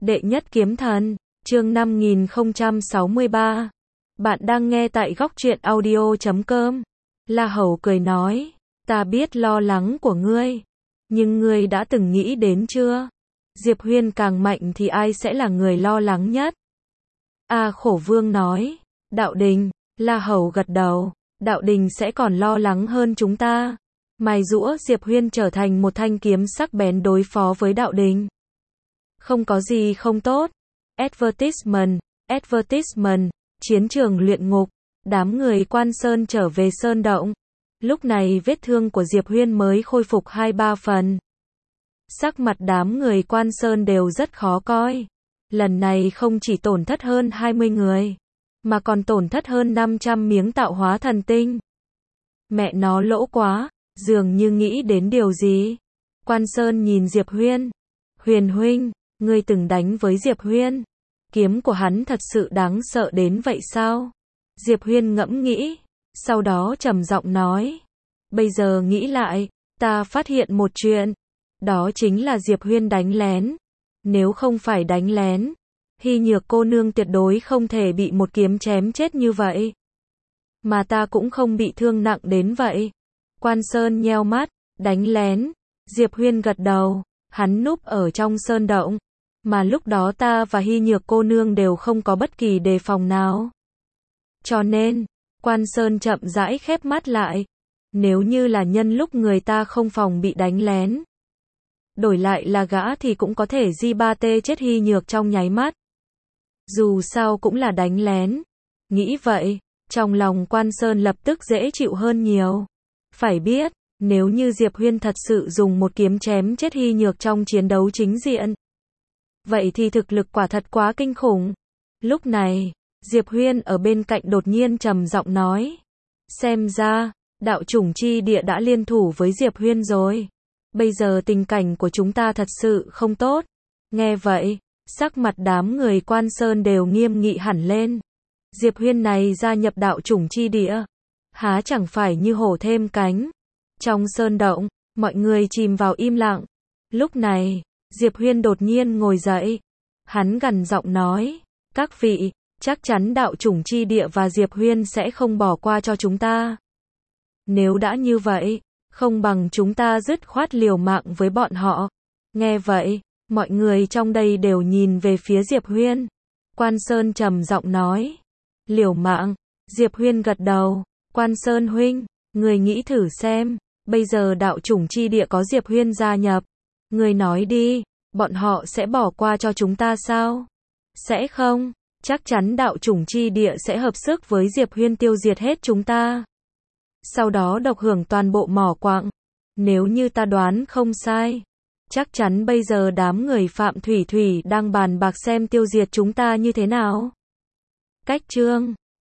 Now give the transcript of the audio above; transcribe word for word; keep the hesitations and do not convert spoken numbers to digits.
Đệ nhất kiếm thần, chương năm nghìn không trăm sáu mươi ba. Bạn đang nghe tại góc truyện audio chấm com. La Hầu cười nói, ta biết lo lắng của ngươi, nhưng ngươi đã từng nghĩ đến chưa? Diệp Huyên càng mạnh thì ai sẽ là người lo lắng nhất? A Khổ Vương nói, Đạo Đình. La Hầu gật đầu, Đạo Đình sẽ còn lo lắng hơn chúng ta. Mài giũa Diệp Huyên trở thành một thanh kiếm sắc bén đối phó với Đạo Đình. Không có gì không tốt. Advertisement, advertisement, chiến trường luyện ngục, đám người Quan Sơn trở về sơn động. Lúc này vết thương của Diệp Huyên mới khôi phục hai ba phần. Sắc mặt đám người Quan Sơn đều rất khó coi. Lần này không chỉ tổn thất hơn hai mươi người, mà còn tổn thất hơn năm trăm miếng tạo hóa thần tinh. Mẹ nó lỗ quá, dường như nghĩ đến điều gì. Quan Sơn nhìn Diệp Huyên. Huyền huynh, ngươi từng đánh với Diệp Huyên. Kiếm của hắn thật sự đáng sợ đến vậy sao? Diệp Huyên ngẫm nghĩ, sau đó trầm giọng nói. Bây giờ nghĩ lại, ta phát hiện một chuyện. Đó chính là Diệp Huyên đánh lén. Nếu không phải đánh lén, Hy Nhược cô nương tuyệt đối không thể bị một kiếm chém chết như vậy. Mà ta cũng không bị thương nặng đến vậy. Quan Sơn nheo mắt, đánh lén. Diệp Huyên gật đầu, hắn núp ở trong sơn động. Mà lúc đó ta và Hy Nhược cô nương đều không có bất kỳ đề phòng nào. Cho nên, Quan Sơn chậm rãi khép mắt lại. Nếu như là nhân lúc người ta không phòng bị đánh lén, đổi lại là gã thì cũng có thể di ba tê chết Hy Nhược trong nháy mắt. Dù sao cũng là đánh lén. Nghĩ vậy, trong lòng Quan Sơn lập tức dễ chịu hơn nhiều. Phải biết, nếu như Diệp Huyên thật sự dùng một kiếm chém chết Hy Nhược trong chiến đấu chính diện, vậy thì thực lực quả thật quá kinh khủng. Lúc này, Diệp Huyên ở bên cạnh đột nhiên trầm giọng nói. Xem ra, đạo chủng chi địa đã liên thủ với Diệp Huyên rồi. Bây giờ tình cảnh của chúng ta thật sự không tốt. Nghe vậy, sắc mặt đám người Quan Sơn đều nghiêm nghị hẳn lên. Diệp Huyên này gia nhập đạo chủng chi địa, há chẳng phải như hổ thêm cánh. Trong sơn động, mọi người chìm vào im lặng. Lúc này, Diệp Huyên đột nhiên ngồi dậy. Hắn gằn giọng nói, các vị, chắc chắn đạo chủng chi địa và Diệp Huyên sẽ không bỏ qua cho chúng ta. Nếu đã như vậy, không bằng chúng ta dứt khoát liều mạng với bọn họ. Nghe vậy, mọi người trong đây đều nhìn về phía Diệp Huyên. Quan Sơn trầm giọng nói, liều mạng. Diệp Huyên gật đầu, Quan Sơn huynh, người nghĩ thử xem, bây giờ đạo chủng chi địa có Diệp Huyên gia nhập. Người nói đi, bọn họ sẽ bỏ qua cho chúng ta sao? Sẽ không, chắc chắn đạo chủng chi địa sẽ hợp sức với Diệp Huyên tiêu diệt hết chúng ta. Sau đó độc hưởng toàn bộ mỏ quặng. Nếu như ta đoán không sai, chắc chắn bây giờ đám người Phạm Thủy Thủy đang bàn bạc xem tiêu diệt chúng ta như thế nào. Cách chương